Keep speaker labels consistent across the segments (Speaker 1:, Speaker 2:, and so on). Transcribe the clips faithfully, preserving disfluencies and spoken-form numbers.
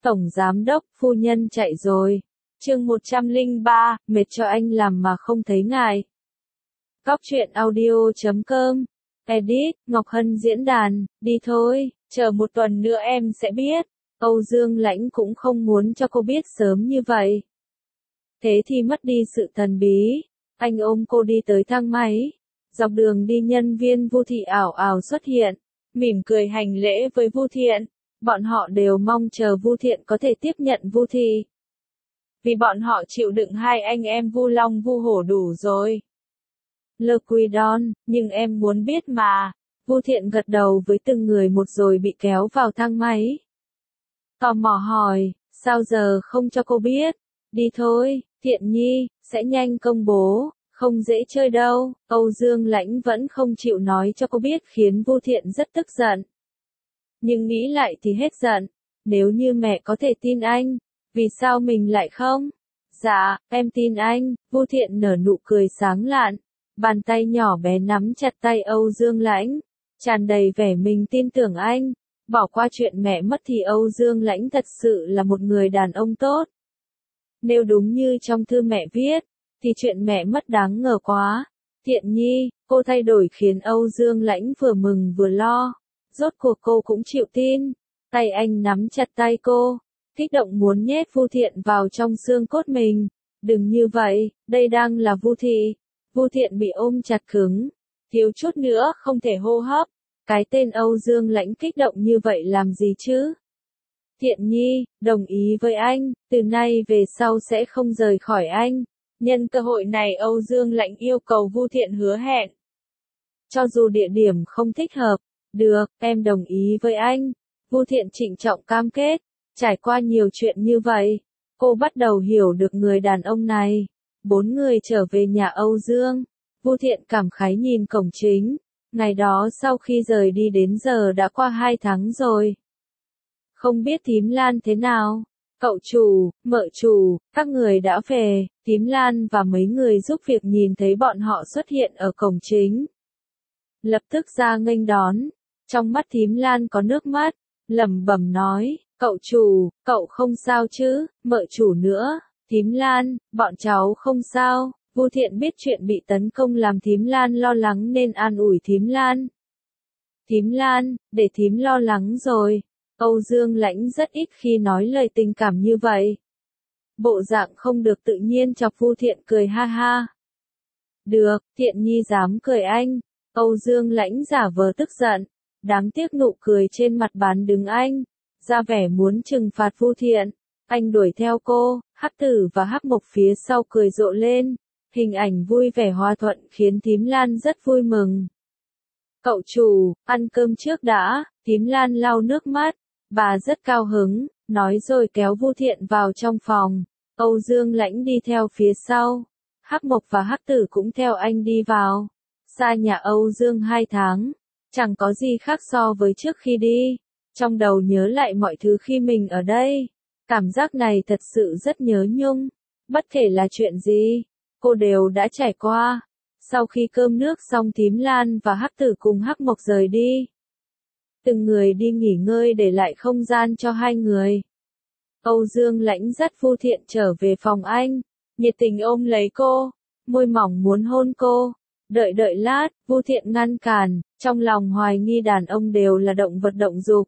Speaker 1: Tổng giám đốc, phu nhân chạy rồi. Chương một trăm lẻ ba, mệt cho anh làm mà không thấy ngại. Góc truyện audio chấm com. Edit, Ngọc Hân diễn đàn, đi thôi, chờ một tuần nữa em sẽ biết. Âu Dương Lãnh cũng không muốn cho cô biết sớm như vậy. Thế thì mất đi sự thần bí. Anh ôm cô đi tới thang máy. Dọc đường đi nhân viên Vu Thị ảo ảo xuất hiện, mỉm cười hành lễ với Vu Thiện. Bọn họ đều mong chờ Vu Thiện có thể tiếp nhận Vu Thị. Vì bọn họ chịu đựng hai anh em Vu Long Vu Hổ đủ rồi. Le Quidon, nhưng em muốn biết mà. Vu Thiện gật đầu với từng người một rồi bị kéo vào thang máy. Tò mò hỏi, sao giờ không cho cô biết? Đi thôi, Thiện Nhi, sẽ nhanh công bố, không dễ chơi đâu. Âu Dương Lãnh vẫn không chịu nói cho cô biết khiến Vu Thiện rất tức giận. Nhưng nghĩ lại thì hết giận, nếu như mẹ có thể tin anh, vì sao mình lại không? Dạ, em tin anh. Vu Thiện nở nụ cười sáng lạn, bàn tay nhỏ bé nắm chặt tay Âu Dương Lãnh, tràn đầy vẻ mình tin tưởng anh. Bỏ qua chuyện mẹ mất thì Âu Dương Lãnh thật sự là một người đàn ông tốt. Nếu đúng như trong thư mẹ viết, thì chuyện mẹ mất đáng ngờ quá. Thiện Nhi, cô thay đổi khiến Âu Dương Lãnh vừa mừng vừa lo. Rốt cuộc cô cũng chịu tin. Tay anh nắm chặt tay cô, kích động muốn nhét Vu Thiện vào trong xương cốt mình. Đừng như vậy, đây đang là Vu Thị. Vu Thiện bị ôm chặt cứng, thiếu chút nữa không thể hô hấp. Cái tên Âu Dương Lãnh kích động như vậy làm gì chứ? Thiện Nhi, đồng ý với anh, từ nay về sau sẽ không rời khỏi anh. Nhân cơ hội này Âu Dương Lãnh yêu cầu Vu Thiện hứa hẹn. Cho dù địa điểm không thích hợp, được, em đồng ý với anh. Vu Thiện trịnh trọng cam kết. Trải qua nhiều chuyện như vậy, cô bắt đầu hiểu được người đàn ông này. Bốn người trở về nhà Âu Dương. Vu Thiện cảm khái nhìn cổng chính. Ngày đó sau khi rời đi đến giờ đã qua hai tháng rồi. Không biết Thím Lan thế nào? Cậu chủ, mợ chủ, các người đã về. Thím Lan và mấy người giúp việc nhìn thấy bọn họ xuất hiện ở cổng chính, lập tức ra nghênh đón. Trong mắt Thím Lan có nước mắt, lẩm bẩm nói, cậu chủ, cậu không sao chứ? Mợ chủ nữa. Thím Lan, bọn cháu không sao. Vu Thiện biết chuyện bị tấn công làm Thím Lan lo lắng nên an ủi Thím Lan. Thím Lan, để thím lo lắng rồi. Âu Dương Lãnh rất ít khi nói lời tình cảm như vậy. Bộ dạng không được tự nhiên chọc Vu Thiện cười ha ha. Được, Thiện Nhi dám cười anh. Âu Dương Lãnh giả vờ tức giận. Đáng tiếc nụ cười trên mặt bán đứng anh, ra vẻ muốn trừng phạt Vu Thiện. Anh đuổi theo cô, Hắc Tử và Hắc Mộc phía sau cười rộ lên. Hình ảnh vui vẻ hòa thuận khiến Thím Lan rất vui mừng. Cậu chủ, ăn cơm trước đã. Thím Lan lau nước mắt, bà rất cao hứng, nói rồi kéo Vu Thiện vào trong phòng. Âu Dương Lãnh đi theo phía sau. Hắc Mộc và Hắc Tử cũng theo anh đi vào. Xa nhà Âu Dương hai tháng, chẳng có gì khác so với trước khi đi. Trong đầu nhớ lại mọi thứ khi mình ở đây. Cảm giác này thật sự rất nhớ nhung. Bất kể là chuyện gì, cô đều đã trải qua. Sau khi cơm nước xong Thím Lan và Hắc Tử cùng Hắc Mộc rời đi. Từng người đi nghỉ ngơi để lại không gian cho hai người. Âu Dương Lãnh dắt Vu Thiện trở về phòng anh, nhiệt tình ôm lấy cô, môi mỏng muốn hôn cô. Đợi đợi lát, Vu Thiện ngăn cản, trong lòng hoài nghi đàn ông đều là động vật động dục.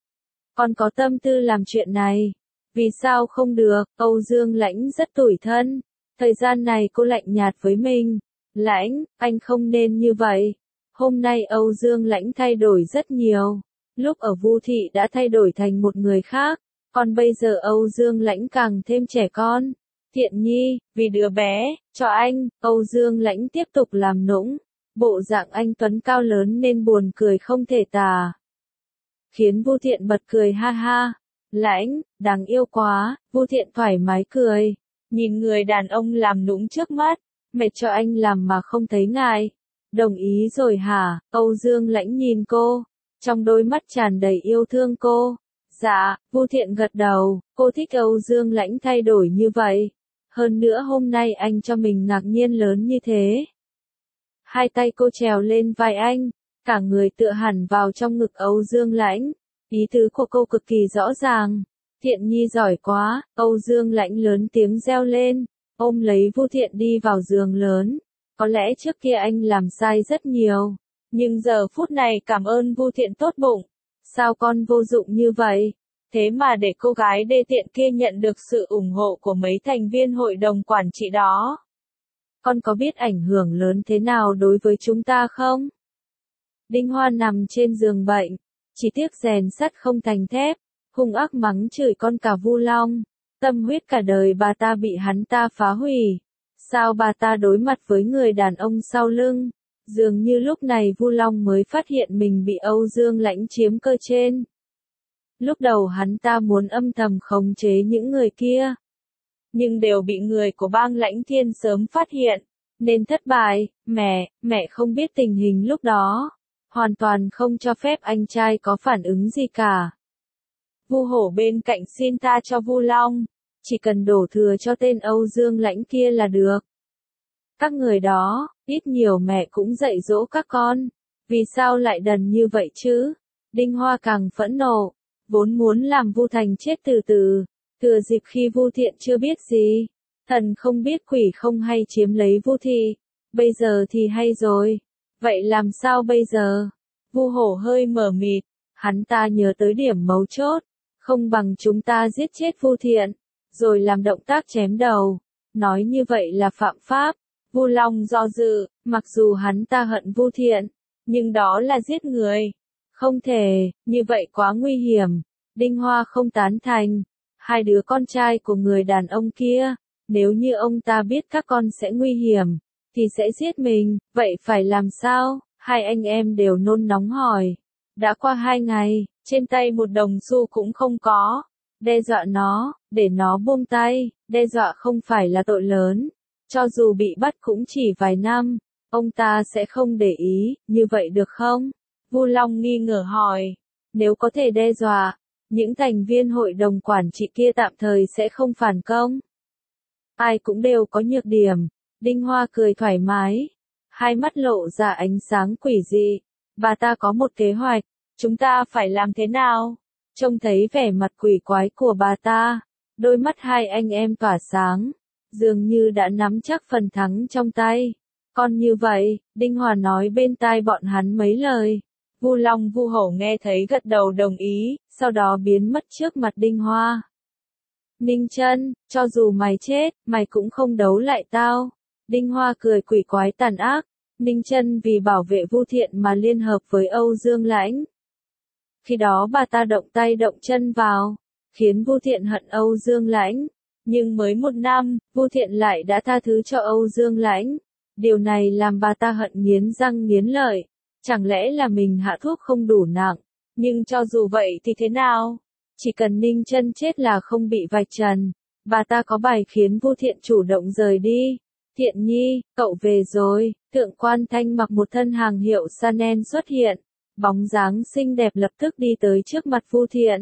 Speaker 1: Còn có tâm tư làm chuyện này, vì sao không được? Âu Dương Lãnh rất tủi thân, thời gian này cô lạnh nhạt với mình. Lãnh, anh không nên như vậy. Hôm nay Âu Dương Lãnh thay đổi rất nhiều, lúc ở Vu Thị đã thay đổi thành một người khác, còn bây giờ Âu Dương Lãnh càng thêm trẻ con. Thiện Nhi, vì đứa bé, cho anh. Âu Dương Lãnh tiếp tục làm nũng. Bộ dạng anh tuấn cao lớn nên buồn cười không thể tả, khiến Vu Thiện bật cười ha ha. Lãnh, đáng yêu quá. Vu Thiện thoải mái cười, nhìn người đàn ông làm nũng trước mắt. Mệt cho anh làm mà không thấy ngại. Đồng ý rồi hả? Âu Dương Lãnh nhìn cô, trong đôi mắt tràn đầy yêu thương cô. Dạ, Vu Thiện gật đầu, cô thích Âu Dương Lãnh thay đổi như vậy. Hơn nữa hôm nay anh cho mình ngạc nhiên lớn như thế. Hai tay cô trèo lên vai anh, cả người tựa hẳn vào trong ngực Âu Dương Lãnh. Ý tứ của cô cực kỳ rõ ràng. Thiện Nhi giỏi quá, Âu Dương Lãnh lớn tiếng reo lên, ôm lấy Vu Thiện đi vào giường lớn. Có lẽ trước kia anh làm sai rất nhiều, nhưng giờ phút này cảm ơn Vu Thiện tốt bụng. Sao con vô dụng như vậy? Thế mà để cô gái đê tiện kia nhận được sự ủng hộ của mấy thành viên hội đồng quản trị đó. Con có biết ảnh hưởng lớn thế nào đối với chúng ta không? Đinh Hoa nằm trên giường bệnh, chỉ tiếc rèn sắt không thành thép, hung ác mắng chửi con cả Vu Long. Tâm huyết cả đời bà ta bị hắn ta phá hủy. Sao bà ta đối mặt với người đàn ông sau lưng? Dường như lúc này Vu Long mới phát hiện mình bị Âu Dương Lãnh chiếm cơ trên. Lúc đầu hắn ta muốn âm thầm khống chế những người kia, nhưng đều bị người của bang Lãnh Thiên sớm phát hiện, nên thất bại. Mẹ, mẹ không biết tình hình lúc đó, hoàn toàn không cho phép anh trai có phản ứng gì cả. Vu Hổ bên cạnh xin tha cho Vu Long, chỉ cần đổ thừa cho tên Âu Dương Lãnh kia là được. Các người đó, ít nhiều mẹ cũng dạy dỗ các con, vì sao lại đần như vậy chứ? Đinh Hoa càng phẫn nộ, vốn muốn làm Vu Thành chết từ từ, thừa dịp khi Vu Thiện chưa biết gì, thần không biết quỷ không hay chiếm lấy Vu Thị, bây giờ thì hay rồi. Vậy làm sao bây giờ? Vu Hổ hơi mờ mịt, hắn ta nhớ tới điểm mấu chốt, không bằng chúng ta giết chết Vu Thiện, rồi làm động tác chém đầu. Nói như vậy là phạm pháp. Vu Long do dự, mặc dù hắn ta hận Vu Thiện, nhưng đó là giết người. Không thể, như vậy quá nguy hiểm. Đinh Hoa không tán thành. Hai đứa con trai của người đàn ông kia, nếu như ông ta biết các con sẽ nguy hiểm, thì sẽ giết mình, vậy phải làm sao? Hai anh em đều nôn nóng hỏi. Đã qua hai ngày, trên tay một đồng xu cũng không có. Đe dọa nó, để nó buông tay, đe dọa không phải là tội lớn. Cho dù bị bắt cũng chỉ vài năm, ông ta sẽ không để ý, như vậy được không? Vu Long nghi ngờ hỏi. Nếu có thể đe dọa, những thành viên hội đồng quản trị kia tạm thời sẽ không phản công. Ai cũng đều có nhược điểm. Đinh Hoa cười thoải mái, hai mắt lộ ra ánh sáng quỷ dị. Bà ta có một kế hoạch, chúng ta phải làm thế nào? Trông thấy vẻ mặt quỷ quái của bà ta, đôi mắt hai anh em tỏa sáng, dường như đã nắm chắc phần thắng trong tay. Còn như vậy, Đinh Hoa nói bên tai bọn hắn mấy lời. Vu Long Vu Hổ nghe thấy gật đầu đồng ý, sau đó biến mất trước mặt Đinh Hoa. Ninh Chân, cho dù mày chết, mày cũng không đấu lại tao. Đinh Hoa cười quỷ quái tàn ác. Ninh Chân vì bảo vệ Vu Thiện mà liên hợp với Âu Dương Lãnh. Khi đó bà ta động tay động chân vào, khiến Vu Thiện hận Âu Dương Lãnh. Nhưng mới một năm, Vu Thiện lại đã tha thứ cho Âu Dương Lãnh. Điều này làm bà ta hận nghiến răng nghiến lợi. Chẳng lẽ là mình hạ thuốc không đủ nặng? Nhưng cho dù vậy thì thế nào? Chỉ cần Ninh Chân chết là không bị vạch trần. Bà ta có bài khiến Vu Thiện chủ động rời đi. Thiện Nhi, cậu về rồi. Thượng Quan Thanh mặc một thân hàng hiệu Chanel xuất hiện. Bóng dáng xinh đẹp lập tức đi tới trước mặt Vu Thiện.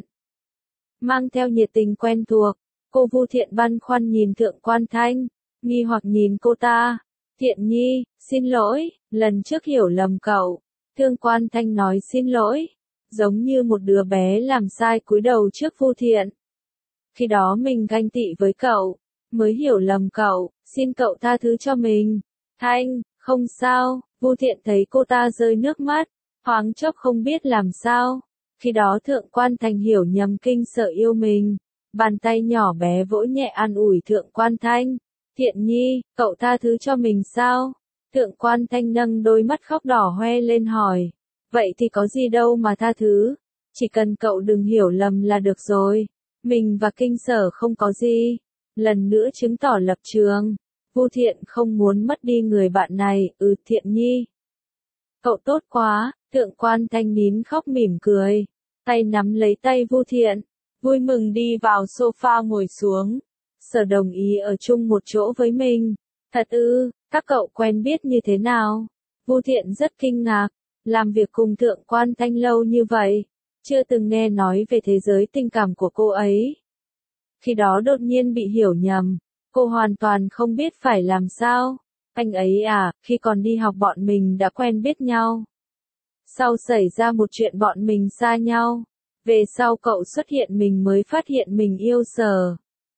Speaker 1: Mang theo nhiệt tình quen thuộc, cô Vu Thiện băn khoăn nhìn Thượng Quan Thanh, nghi hoặc nhìn cô ta. Thiện Nhi, xin lỗi, lần trước hiểu lầm cậu. Thượng Quan Thanh nói xin lỗi, giống như một đứa bé làm sai cúi đầu trước Vu Thiện. Khi đó mình ganh tị với cậu, mới hiểu lầm cậu, xin cậu tha thứ cho mình. Thanh, không sao. Vu Thiện thấy cô ta rơi nước mắt, thoáng chốc không biết làm sao. Khi đó Thượng Quan Thanh hiểu nhầm kinh sợ yêu mình, bàn tay nhỏ bé vỗ nhẹ an ủi Thượng Quan Thanh. Thiện Nhi, cậu tha thứ cho mình sao? Thượng Quan Thanh nâng đôi mắt khóc đỏ hoe lên hỏi. Vậy thì có gì đâu mà tha thứ, chỉ cần cậu đừng hiểu lầm là được rồi. Mình và kinh sở không có gì. Lần nữa chứng tỏ lập trường. Vu Thiện không muốn mất đi người bạn này. Ừ, Thiện Nhi, cậu tốt quá. Thượng Quan Thanh nín khóc mỉm cười, tay nắm lấy tay Vu Thiện, vui mừng đi vào sofa ngồi xuống. Sở đồng ý ở chung một chỗ với mình. Thật ư, các cậu quen biết như thế nào? Vu Thiện rất kinh ngạc, làm việc cùng Thượng Quan Thanh lâu như vậy, chưa từng nghe nói về thế giới tình cảm của cô ấy. Khi đó đột nhiên bị hiểu nhầm, cô hoàn toàn không biết phải làm sao. Anh ấy à, khi còn đi học bọn mình đã quen biết nhau. Sau xảy ra một chuyện bọn mình xa nhau, Về sau cậu xuất hiện mình mới phát hiện mình yêu Sở.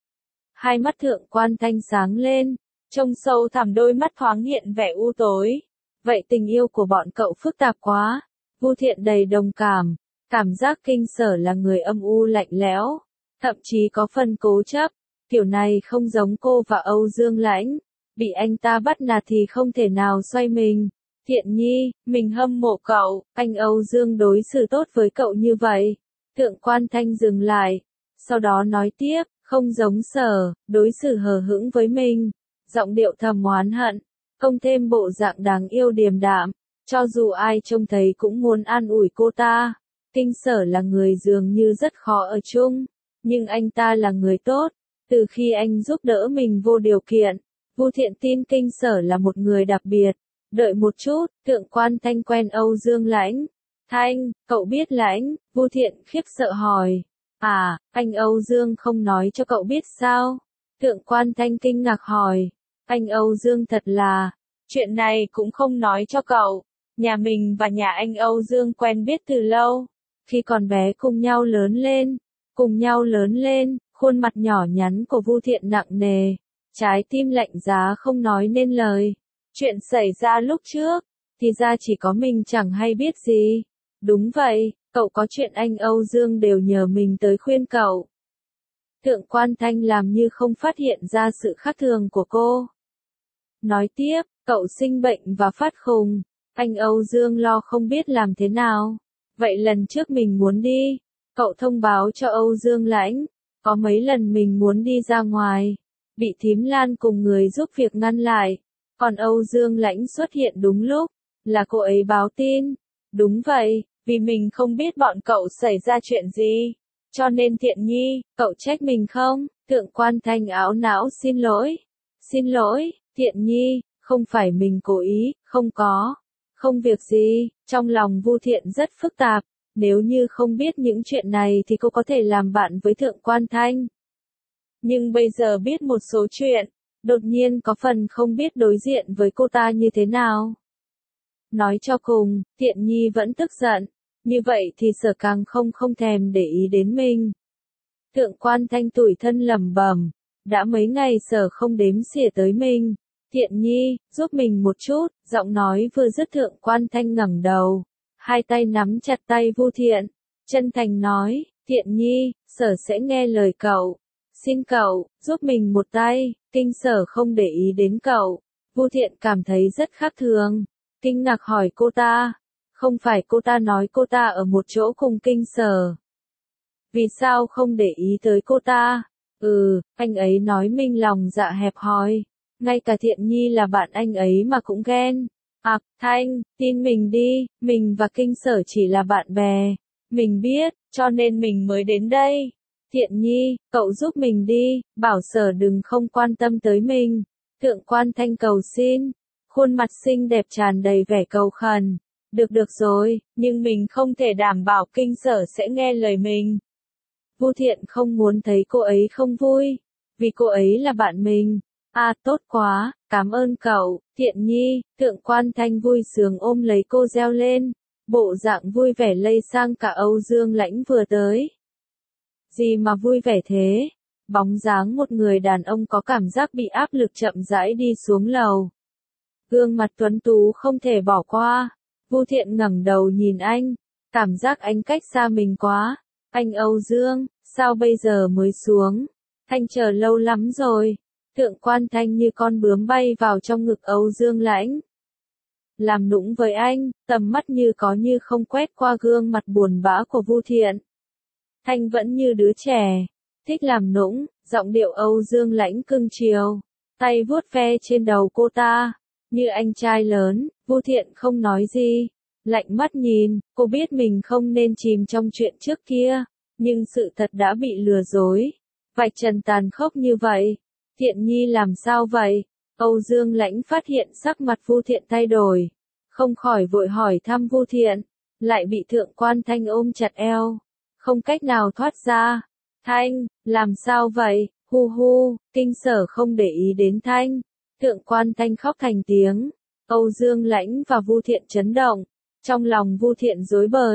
Speaker 1: Hai mắt Thượng Quan Thanh sáng lên, trông sâu thẳm đôi mắt thoáng hiện vẻ u tối. Vậy tình yêu của bọn cậu phức tạp quá. Vu Thiện đầy đồng cảm, cảm giác Kinh Sở là người âm u lạnh lẽo, thậm chí có phần cố chấp. Kiểu này không giống cô và Âu Dương Lãnh, bị anh ta bắt nạt thì không thể nào xoay mình. Thiện Nhi, mình hâm mộ cậu, anh Âu Dương đối xử tốt với cậu như vậy. Thượng Quan Thanh dừng lại, sau đó nói tiếp, không giống Sở, đối xử hờ hững với mình, giọng điệu thầm oán hận, không thêm bộ dạng đáng yêu điềm đạm, cho dù ai trông thấy cũng muốn an ủi cô ta. Kinh Sở là người dường như rất khó ở chung, nhưng anh ta là người tốt, từ khi anh giúp đỡ mình vô điều kiện, Vu Thiện tin Kinh Sở là một người đặc biệt. Đợi một chút, Thượng Quan Thanh quen Âu Dương Lãnh. Thanh, cậu biết Lãnh? Vu Thiện khiếp sợ hỏi. À, anh Âu Dương không nói cho cậu biết sao? Thượng Quan Thanh kinh ngạc hỏi. Anh Âu Dương thật là, chuyện này cũng không nói cho cậu. Nhà mình và nhà anh Âu Dương quen biết từ lâu. Khi còn bé cùng nhau lớn lên, cùng nhau lớn lên, khuôn mặt nhỏ nhắn của Vu Thiện nặng nề, trái tim lạnh giá không nói nên lời. Chuyện xảy ra lúc trước, thì ra chỉ có mình chẳng hay biết gì. Đúng vậy, cậu có chuyện anh Âu Dương đều nhờ mình tới khuyên cậu. Thượng Quan Thanh làm như không phát hiện ra sự khác thường của cô. Nói tiếp, cậu sinh bệnh và phát khùng, anh Âu Dương lo không biết làm thế nào. Vậy lần trước mình muốn đi, cậu thông báo cho Âu Dương Lãnh, có mấy lần mình muốn đi ra ngoài, bị Thím Lan cùng người giúp việc ngăn lại. Còn Âu Dương Lãnh xuất hiện đúng lúc, là cô ấy báo tin. Đúng vậy, vì mình không biết bọn cậu xảy ra chuyện gì. Cho nên Thiện Nhi, cậu trách mình không? Thượng Quan Thanh áo não xin lỗi. Xin lỗi, Thiện Nhi, không phải mình cố ý, không có. Không việc gì, trong lòng Vu Thiện rất phức tạp. Nếu như không biết những chuyện này thì cô có thể làm bạn với Thượng Quan Thanh. Nhưng bây giờ biết một số chuyện, đột nhiên có phần không biết đối diện với cô ta như thế nào. Nói cho cùng, Thiện Nhi vẫn tức giận, như vậy thì Sở càng không không thèm để ý đến mình. Thượng Quan Thanh tủi thân lẩm bẩm, đã mấy ngày Sở không đếm xỉa tới mình. Thiện Nhi, giúp mình một chút, giọng nói vừa dứt Thượng Quan Thanh ngẩng đầu, hai tay nắm chặt tay Vu Thiện, chân thành nói, Thiện Nhi, Sở sẽ nghe lời cậu. Xin cậu, giúp mình một tay. Kinh Sở không để ý đến cậu. Vu Thiện cảm thấy rất khác thường. Kinh ngạc hỏi cô ta. Không phải cô ta nói cô ta ở một chỗ cùng Kinh Sở. Vì sao không để ý tới cô ta? Ừ, anh ấy nói mình lòng dạ hẹp hòi. Ngay cả Thiện Nhi là bạn anh ấy mà cũng ghen. À, Thanh, tin mình đi, mình và Kinh Sở chỉ là bạn bè. Mình biết, cho nên mình mới đến đây. Thiện Nhi, cậu giúp mình đi, bảo Sở đừng không quan tâm tới mình. Thượng Quan Thanh cầu xin, khuôn mặt xinh đẹp tràn đầy vẻ cầu khẩn. Được được rồi, nhưng mình không thể đảm bảo Kinh Sở sẽ nghe lời mình. Vu Thiện không muốn thấy cô ấy không vui, vì cô ấy là bạn mình. À tốt quá, cảm ơn cậu, Thiện Nhi. Thượng Quan Thanh vui sướng ôm lấy cô reo lên, bộ dạng vui vẻ lây sang cả Âu Dương Lãnh vừa tới. Gì mà vui vẻ thế? Bóng dáng một người đàn ông có cảm giác bị áp lực chậm rãi đi xuống lầu. Gương mặt tuấn tú không thể bỏ qua. Vu Thiện ngẩng đầu nhìn anh, cảm giác anh cách xa mình quá. Anh Âu Dương, sao bây giờ mới xuống? Thanh chờ lâu lắm rồi. Thượng Quan Thanh như con bướm bay vào trong ngực Âu Dương Lãnh. Làm nũng với anh, tầm mắt như có như không quét qua gương mặt buồn bã của Vu Thiện. Thanh vẫn như đứa trẻ, thích làm nũng, giọng điệu Âu Dương Lãnh cưng chiều, tay vuốt ve trên đầu cô ta, như anh trai lớn. Vu Thiện không nói gì, lạnh mắt nhìn, cô biết mình không nên chìm trong chuyện trước kia, nhưng sự thật đã bị lừa dối, vạch trần tàn khốc như vậy. Thiện Nhi làm sao vậy? Âu Dương Lãnh phát hiện sắc mặt Vu Thiện thay đổi, không khỏi vội hỏi thăm Vu Thiện, lại bị Thượng Quan Thanh ôm chặt eo, không cách nào thoát ra. Thanh, làm sao vậy? Hu hu, Kinh Sở không để ý đến Thanh. Thượng Quan Thanh khóc thành tiếng. Âu Dương Lãnh và Vu Thiện chấn động, trong lòng Vu Thiện rối bời.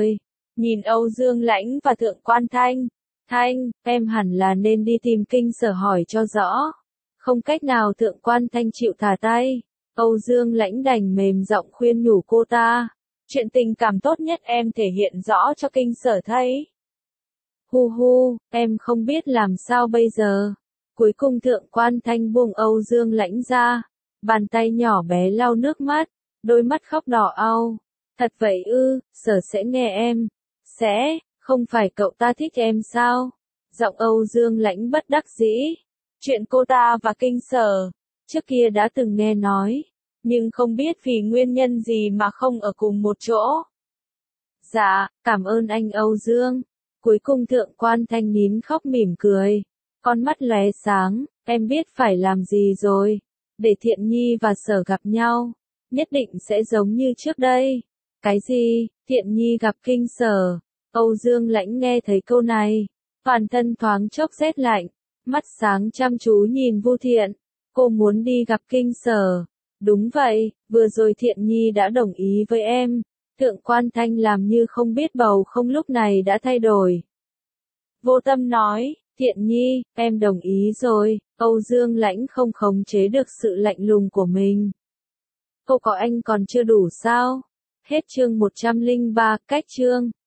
Speaker 1: nhìn Âu Dương Lãnh và Thượng Quan Thanh. Thanh, em hẳn là nên đi tìm kinh sở hỏi cho rõ. Không cách nào Thượng Quan Thanh chịu thả tay. Âu Dương Lãnh đành mềm giọng khuyên nhủ cô ta. Chuyện tình cảm tốt nhất em thể hiện rõ cho kinh sở thấy. Hu hu, em không biết làm sao bây giờ. Cuối cùng Thượng Quan Thanh buông Âu Dương Lãnh ra. Bàn tay nhỏ bé lau nước mắt. Đôi mắt khóc đỏ au. Thật vậy ư, sở sẽ nghe em. Sẽ, không phải cậu ta thích em sao? Giọng Âu Dương Lãnh bất đắc dĩ. Chuyện cô ta và kinh sở, trước kia đã từng nghe nói, nhưng không biết vì nguyên nhân gì mà không ở cùng một chỗ. Dạ, cảm ơn anh Âu Dương. Cuối cùng Thượng Quan Thanh nín khóc mỉm cười. Con mắt lóe sáng, em biết phải làm gì rồi. Để Thiện Nhi và Sở gặp nhau, nhất định sẽ giống như trước đây. Cái gì, Thiện Nhi gặp kinh sở? Âu Dương Lãnh nghe thấy câu này, toàn thân thoáng chốc rét lạnh, mắt sáng chăm chú nhìn Vu Thiện. Cô muốn đi gặp kinh sở. Đúng vậy, vừa rồi Thiện Nhi đã đồng ý với em. Thượng Quan Thanh làm như không biết bầu không lúc này đã thay đổi. Vô Tâm nói, Thiện Nhi, em đồng ý rồi. Âu Dương Lãnh không khống chế được sự lạnh lùng của mình. Cô có anh còn chưa đủ sao? Hết chương một trăm lẻ ba, cách chương.